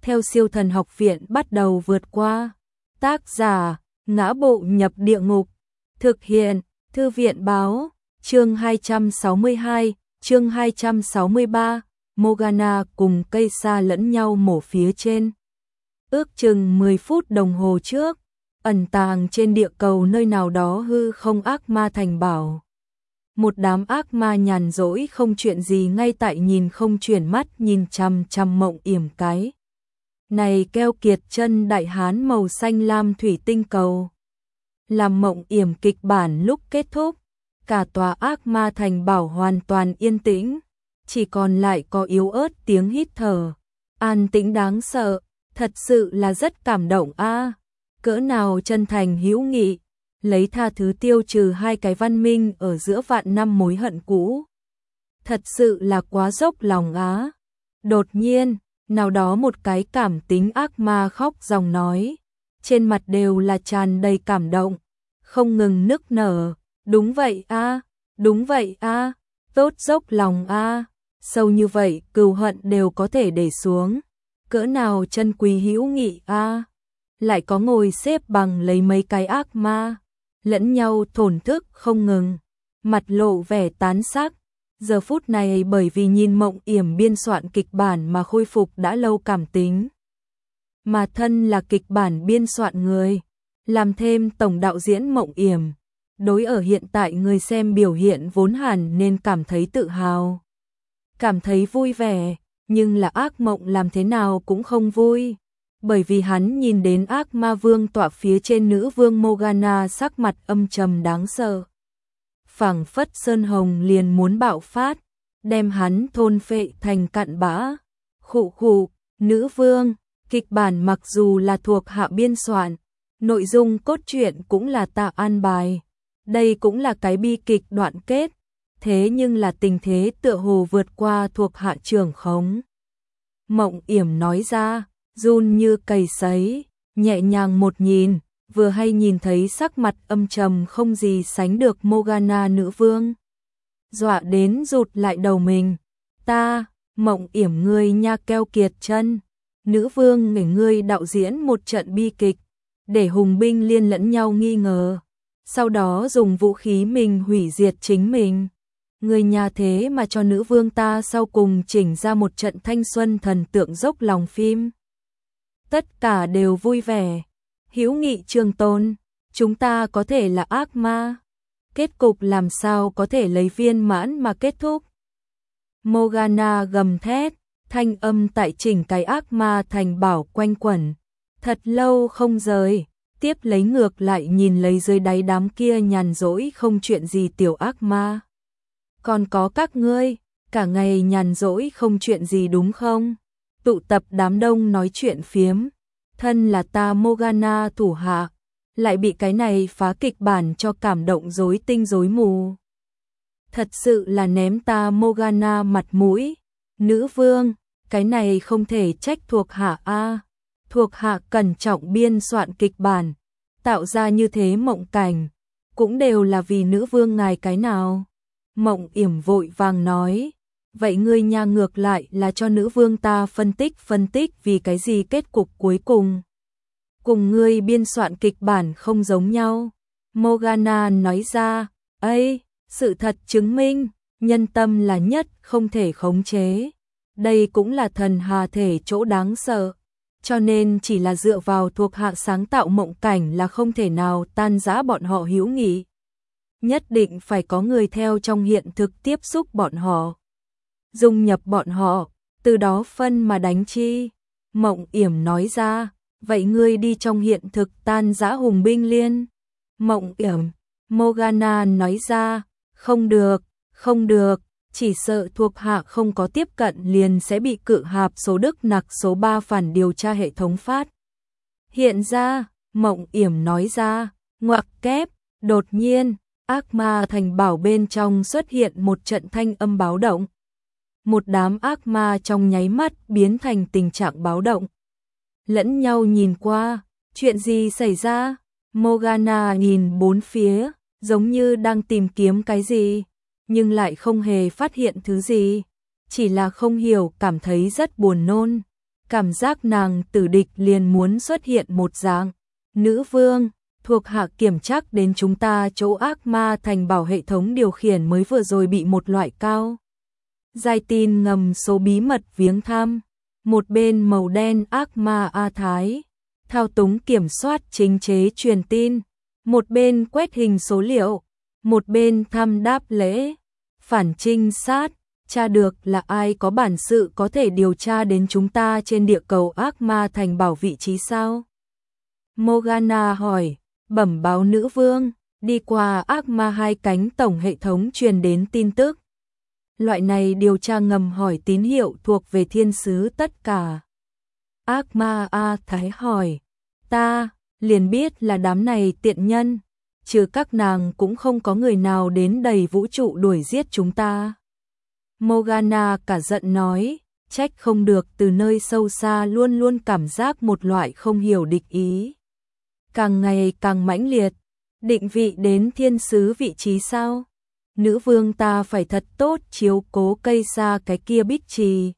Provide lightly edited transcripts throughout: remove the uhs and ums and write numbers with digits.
theo siêu thần học viện bắt đầu vượt qua. Tác giả, Ngã Bộ Nhập Địa Ngục. Thực hiện, Thư viện Báo. Chương 262, chương 263, Morgana cùng cây sa lẫn nhau mổ phía trên. Ước chừng 10 phút đồng hồ trước, ẩn tàng trên địa cầu nơi nào đó hư không ác ma thành bảo. Một đám ác ma nhàn rỗi không chuyện gì ngay tại nhìn không chuyển mắt nhìn chằm chằm Mộng Yểm cái này keo kiệt chân đại hán màu xanh lam thủy tinh cầu. Làm Mộng Yểm kịch bản lúc kết thúc, cả tòa ác ma thành bảo hoàn toàn yên tĩnh, chỉ còn lại có yếu ớt tiếng hít thở. An tĩnh đáng sợ, thật sự là rất cảm động a. Cỡ nào chân thành hữu nghị, lấy tha thứ tiêu trừ hai cái văn minh ở giữa vạn năm mối hận cũ. Thật sự là quá dốc lòng á. Đột nhiên, nào đó một cái cảm tính ác ma khóc ròng nói, trên mặt đều là tràn đầy cảm động, không ngừng nức nở. Đúng vậy a, đúng vậy a, tốt dốc lòng a, sâu như vậy cừu hận đều có thể để xuống. Cỡ nào chân quý hữu nghị a. Lại có ngồi xếp bằng lấy mấy cái ác ma, lẫn nhau thổn thức không ngừng, mặt lộ vẻ tán sắc. Giờ phút này bởi vì nhìn Mộng Yểm biên soạn kịch bản mà khôi phục đã lâu cảm tính. Mà thân là kịch bản biên soạn người, làm thêm tổng đạo diễn Mộng Yểm, đối ở hiện tại người xem biểu hiện vốn hẳn nên cảm thấy tự hào, cảm thấy vui vẻ, nhưng là ác mộng làm thế nào cũng không vui. Bởi vì hắn nhìn đến ác ma vương tọa phía trên nữ vương Morgana sắc mặt âm trầm đáng sợ. Phảng phất sơn hồng liền muốn bạo phát, đem hắn thôn phệ thành cặn bã. Khụ khụ, nữ vương, kịch bản mặc dù là thuộc hạ biên soạn, nội dung cốt truyện cũng là ta an bài. Đây cũng là cái bi kịch đoạn kết, thế nhưng là tình thế tựa hồ vượt qua thuộc hạ trưởng khống. Mộng Yểm nói ra, run như cầy sấy, nhẹ nhàng một nhìn, vừa hay nhìn thấy sắc mặt âm trầm không gì sánh được Morgana nữ vương. Dọa đến rụt lại đầu mình. Ta, Mộng Yểm ngươi nha keo kiệt chân. Nữ vương để ngươi đạo diễn một trận bi kịch, để hùng binh liên lẫn nhau nghi ngờ. Sau đó dùng vũ khí mình hủy diệt chính mình. Người nhà thế mà cho nữ vương ta sau cùng chỉnh ra một trận thanh xuân thần tượng dốc lòng phim. Tất cả đều vui vẻ. Hữu nghị trường tồn, chúng ta có thể là ác ma. Kết cục làm sao có thể lấy viên mãn mà kết thúc. Morgana gầm thét, thanh âm tại chỉnh cái ác ma thành bảo quanh quẩn. Thật lâu không rời, tiếp lấy ngược lại nhìn lấy dưới đáy đám kia nhàn rỗi không chuyện gì tiểu ác ma. Còn có các ngươi, cả ngày nhàn rỗi không chuyện gì đúng không? Tụ tập đám đông nói chuyện phiếm. Thân là ta Morgana thủ hạ, lại bị cái này phá kịch bản cho cảm động rối tinh rối mù. Thật sự là ném ta Morgana mặt mũi. Nữ vương, cái này không thể trách thuộc hạ a. Thuộc hạ cẩn trọng biên soạn kịch bản, tạo ra như thế mộng cảnh, cũng đều là vì nữ vương ngài cái nào. Mộng Yểm vội vàng nói, vậy ngươi nha ngược lại là cho nữ vương ta phân tích vì cái gì kết cục cuối cùng. Cùng ngươi biên soạn kịch bản không giống nhau. Morgana nói ra, ấy, sự thật chứng minh, nhân tâm là nhất không thể khống chế. Đây cũng là thần hà thể chỗ đáng sợ. Cho nên chỉ là dựa vào thuộc hạ sáng tạo mộng cảnh là không thể nào tan rã bọn họ hữu nghị. Nhất định phải có người theo trong hiện thực tiếp xúc bọn họ, dung nhập bọn họ, từ đó phân mà đánh chi. Mộng Yểm nói ra, vậy ngươi đi trong hiện thực tan rã hùng binh liên. Mộng Yểm, Morgana nói ra, không được, không được, chỉ sợ thuộc hạ không có tiếp cận liền sẽ bị cự hạp số đức nặc số 3 phản điều tra hệ thống phát. Hiện ra, Mộng Yểm nói ra, ngoặc kép, đột nhiên, ác ma thành bảo bên trong xuất hiện một trận thanh âm báo động. Một đám ác ma trong nháy mắt biến thành tình trạng báo động. Lẫn nhau nhìn qua, chuyện gì xảy ra? Morgana nhìn bốn phía, giống như đang tìm kiếm cái gì, nhưng lại không hề phát hiện thứ gì. Chỉ là không hiểu cảm thấy rất buồn nôn. cảm giác nàng tử địch liền muốn xuất hiện một dạng. Nữ vương, thuộc hạ kiểm trắc đến chúng ta chỗ ác ma thành bảo hệ thống điều khiển mới vừa rồi bị một loại cao giai tin ngầm số bí mật viếng thăm. Một bên màu đen ác ma A Thái, thao túng kiểm soát chính chế truyền tin, một bên quét hình số liệu, một bên thăm đáp lễ, phản trinh sát, tra được là ai có bản sự có thể điều tra đến chúng ta trên địa cầu ác ma thành bảo vị trí sao? Morgana hỏi, bẩm báo nữ vương, đi qua ác ma hai cánh tổng hệ thống truyền đến tin tức. Loại này điều tra ngầm hỏi tín hiệu thuộc về thiên sứ tất cả. Ác ma A Thái hỏi, ta liền biết là đám này tiện nhân, trừ các nàng cũng không có người nào đến đầy vũ trụ đuổi giết chúng ta. Morgana cả giận nói, trách không được từ nơi sâu xa luôn luôn cảm giác một loại không hiểu địch ý. Càng ngày càng mãnh liệt, định vị đến thiên sứ vị trí sao? Nữ vương ta phải thật tốt chiếu cố cây xa cái kia bích trì.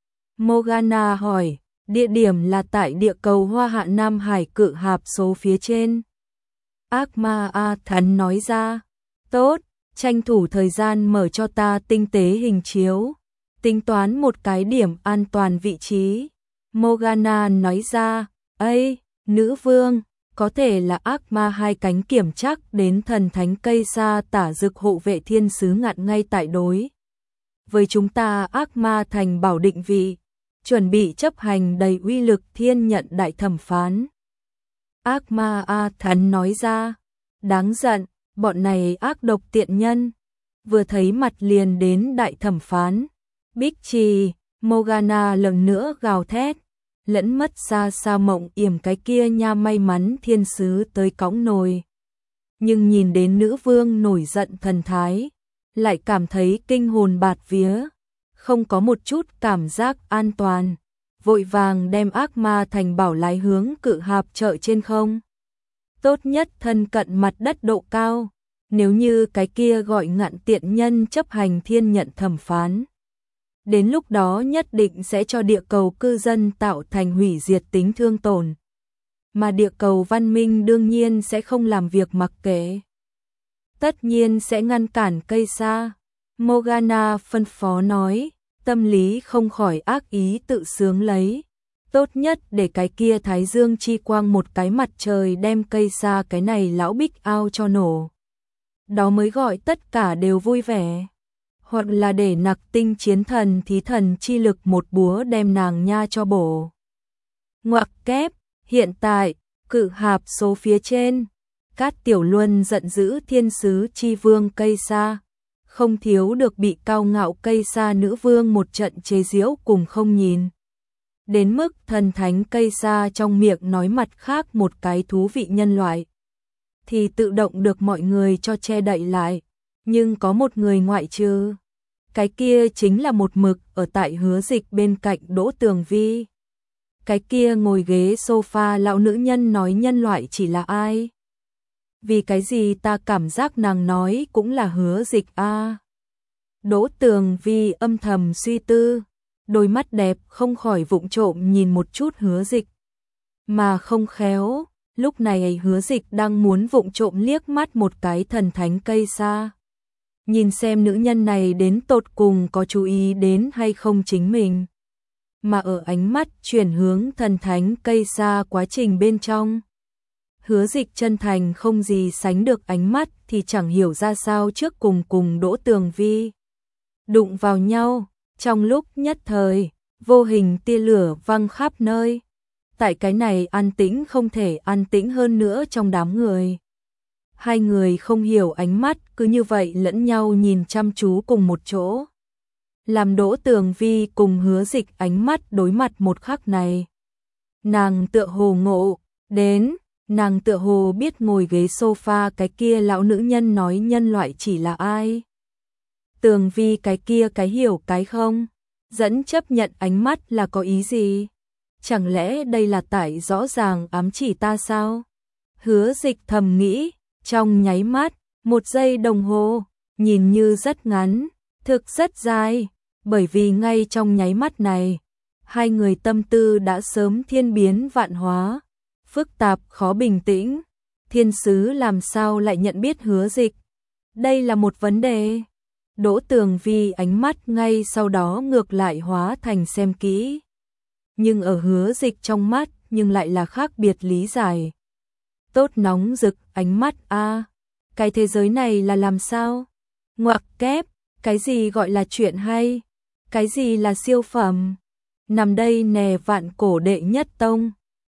Morgana hỏi, địa điểm là tại địa cầu Hoa Hạ Nam Hải cự hạp số phía trên. Ác ma A Thắn nói ra, tốt, tranh thủ thời gian mở cho ta tinh tế hình chiếu, tính toán một cái điểm an toàn vị trí. Morgana nói ra, ây, nữ vương, có thể là ác ma hai cánh kiểm trắc đến thần thánh cây sa tả dực hộ vệ thiên sứ ngạn ngay tại đối. Với chúng ta ác ma thành bảo định vị, chuẩn bị chấp hành đầy uy lực thiên nhận đại thẩm phán. Ác ma A Thắn nói ra, đáng giận, bọn này ác độc tiện nhân, vừa thấy mặt liền đến đại thẩm phán. Bích trì, Morgana lần nữa gào thét, lẫn mất xa xa mộng yểm cái kia nha, may mắn thiên sứ tới cõng nồi. Nhưng nhìn đến nữ vương nổi giận thần thái, lại cảm thấy kinh hồn bạt vía, không có một chút cảm giác an toàn, vội vàng đem ác ma thành bảo lái hướng cự hạp chợ trên không. Tốt nhất thân cận mặt đất độ cao, nếu như cái kia gọi ngạn tiện nhân chấp hành thiên nhận thẩm phán. Đến lúc đó nhất định sẽ cho địa cầu cư dân tạo thành hủy diệt tính thương tổn. Mà địa cầu văn minh đương nhiên sẽ không làm việc mặc kệ. Tất nhiên sẽ ngăn cản cây sa. Morgana phân phó nói, tâm lý không khỏi ác ý tự sướng lấy. Tốt nhất để cái kia thái dương chi quang một cái mặt trời đem cây sa cái này lão bích ao cho nổ. Đó mới gọi tất cả đều vui vẻ. Hoặc là để nặc tinh chiến thần thí thần chi lực một búa đem nàng nha cho bổ. Ngoặc kép, hiện tại, cự hạp số phía trên, Cát Tiểu Luân giận dữ thiên sứ chi vương cây sa, không thiếu được bị cao ngạo cây sa nữ vương một trận chế giễu cùng không nhìn. Đến mức thần thánh cây sa trong miệng nói mặt khác một cái thú vị nhân loại, thì tự động được mọi người cho che đậy lại, nhưng có một người ngoại trừ. Cái kia chính là một mực ở tại Hứa Dịch bên cạnh Đỗ Tường Vi. Cái kia ngồi ghế sofa lão nữ nhân nói nhân loại chỉ là ai? Vì cái gì ta cảm giác nàng nói cũng là Hứa Dịch a? Đỗ Tường Vi âm thầm suy tư, đôi mắt đẹp không khỏi vụng trộm nhìn một chút Hứa Dịch. Mà không khéo, lúc này Hứa Dịch đang muốn vụng trộm liếc mắt một cái thần thánh cây sa. Nhìn xem nữ nhân này đến tột cùng có chú ý đến hay không chính mình. Mà ở ánh mắt chuyển hướng thần thánh cây sa quá trình bên trong. Hứa Dịch chân thành không gì sánh được ánh mắt thì chẳng hiểu ra sao trước cùng Đỗ Tường Vi. Đụng vào nhau, trong lúc nhất thời, vô hình tia lửa văng khắp nơi. Tại cái này an tĩnh không thể an tĩnh hơn nữa trong đám người. Hai người không hiểu ánh mắt cứ như vậy lẫn nhau nhìn chăm chú cùng một chỗ. Làm Đỗ Tường Vi cùng Hứa Dịch ánh mắt đối mặt một khắc này. Nàng tựa hồ ngộ, đến, nàng tựa hồ biết ngồi ghế sofa cái kia lão nữ nhân nói nhân loại chỉ là ai. Tường Vi cái kia cái hiểu cái không, dẫn chấp nhận ánh mắt là có ý gì? Chẳng lẽ đây là tại rõ ràng ám chỉ ta sao? Hứa Dịch thầm nghĩ. Trong nháy mắt, 1 giây đồng hồ, nhìn như rất ngắn, thực rất dài, bởi vì ngay trong nháy mắt này, hai người tâm tư đã sớm thiên biến vạn hóa, phức tạp khó bình tĩnh. Thiên sứ làm sao lại nhận biết Hứa Dịch? Đây là một vấn đề. Đỗ Tường Vi ánh mắt ngay sau đó ngược lại hóa thành xem kỹ. Nhưng ở Hứa Dịch trong mắt nhưng lại là khác biệt lý giải. Tốt nóng rực ánh mắt a, cái thế giới này là làm sao? Ngoặc kép, cái gì gọi là chuyện hay? Cái gì là siêu phẩm? Nằm đây nè vạn cổ đệ nhất tông.